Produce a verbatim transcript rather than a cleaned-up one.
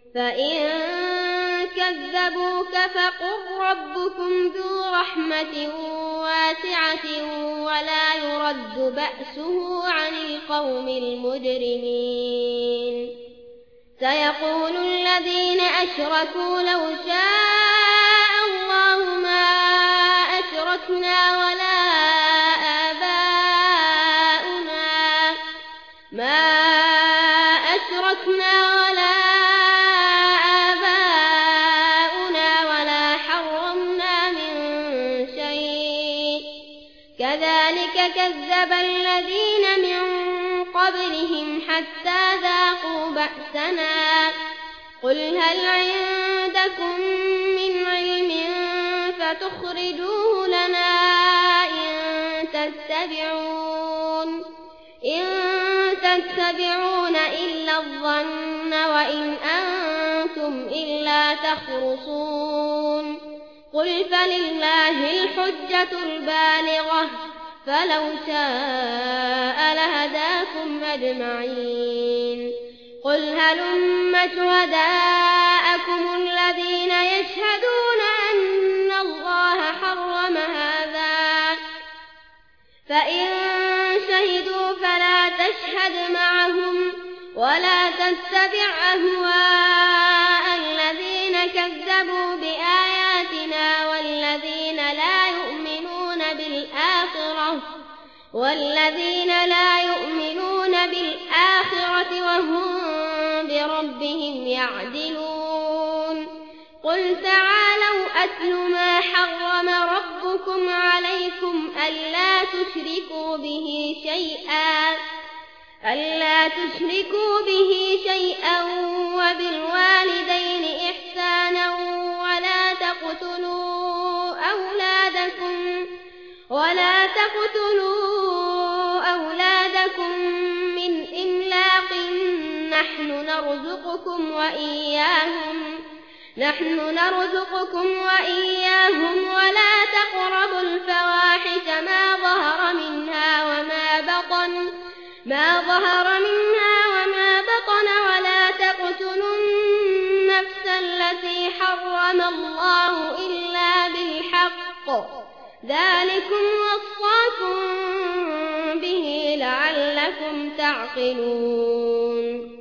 فإن كذبوك فقل ربكم ذو رحمة واسعة ولا يرد بأسه عن القوم المجرمين سيقول الذين أشركوا لو شاء الله ما أشركنا ولا آباؤنا ما أشركنا ولا آباؤنا ولا حرمنا من شيء كذلك كذب الذين من قبلهم حتى ذاقوا بأسنا قل هل عندكم من علم فتخرجوه لنا إن تتبعون إن تتبعون إلا الظن وإن أنتم إلا تخرصون قل فلله الحجة البالغة فلو شاء لهداكم أجمعين قل هلم شهداءكم الذين يشهدون أن الله حرم هذا فإن شهدوا فلا تشهد معهم ولا تتبع أهواء الذين كذبوا بآياتنا والذين لا يؤمنون بالآخرة والذين لا يؤمنون بالآخرة وهم بربهم يعدلون قل تعالوا أتل ما حرم ربكم عليكم ألا تشركوا به شيئا ألا تشركوا به شيئا وبالوالدين إحسانا ولا تقتلوا أولادكم ولا تقتلوا أولادكم من إملاق نحن نرزقكم وإياهم نحن نرزقكم وإياهم ولا تقربوا الفواحش ما ظهر منها وما بطن ما ظهر منها وما بطن ولا تقتلوا النفس التي حرم الله إلا بالحق ذلكم وصاكم به لعلكم تعقلون